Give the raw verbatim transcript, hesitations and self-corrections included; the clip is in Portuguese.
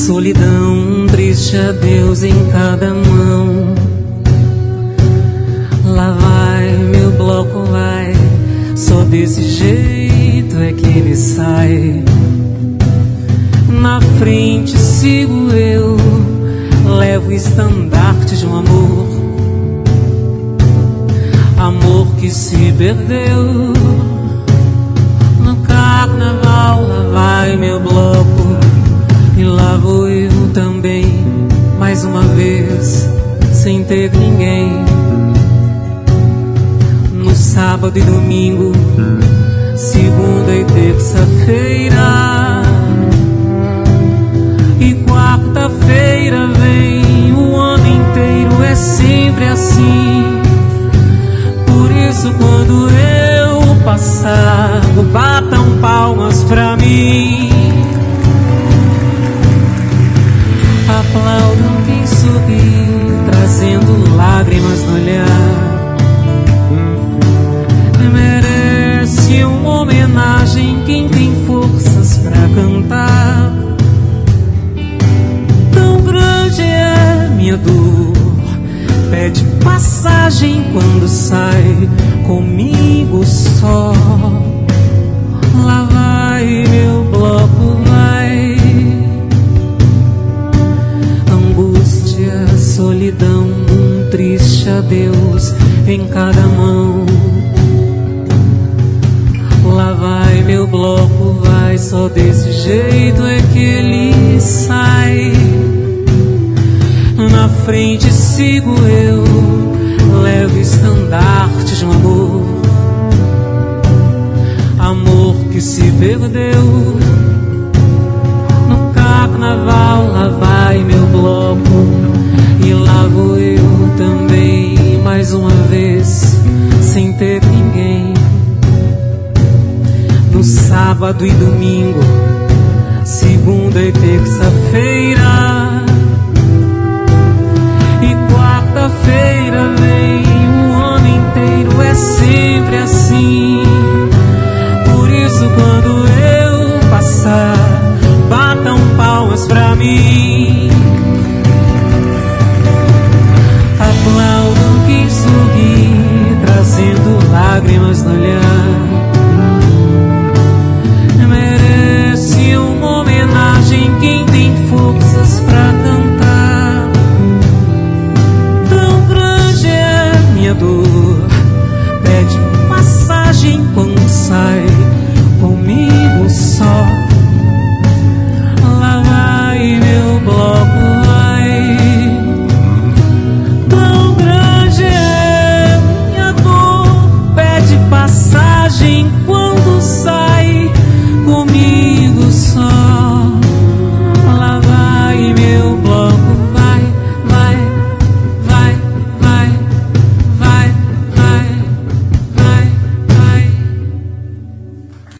solidão, um triste adeus em cada mão. Lá vai, meu bloco vai, só desse jeito é que ele sai. Na frente sigo eu, levo o estandarte de um amor, amor que se perdeu. No carnaval lá vai meu bloco, e lá vou eu também, mais uma vez, sem ter ninguém. No sábado e domingo, segunda e terça-feira, e quarta-feira vem. O ano inteiro é sempre assim. Por isso quando eu passar, batam palmas pra mim. Aplaudam quem sorri, trazendo lágrimas no olhar. Merece uma homenagem quem tem forças pra cantar. Tão grande é minha dor, pede passagem quando sai comigo só. Lá vai meu bloco, vai. Angústia, solidão, um triste adeus em cada mão. Lá vai meu bloco, vai, só desse jeito é que ele sai. Na frente sigo eu, levo estandarte de um amor, amor que se perdeu. No carnaval lá vai meu bloco, e lá vou eu também, mais uma vez, sem ter ninguém. No sábado e domingo, segunda e terça-feira, e quarta-feira vem. O ano inteiro é sempre assim. Por isso quando eu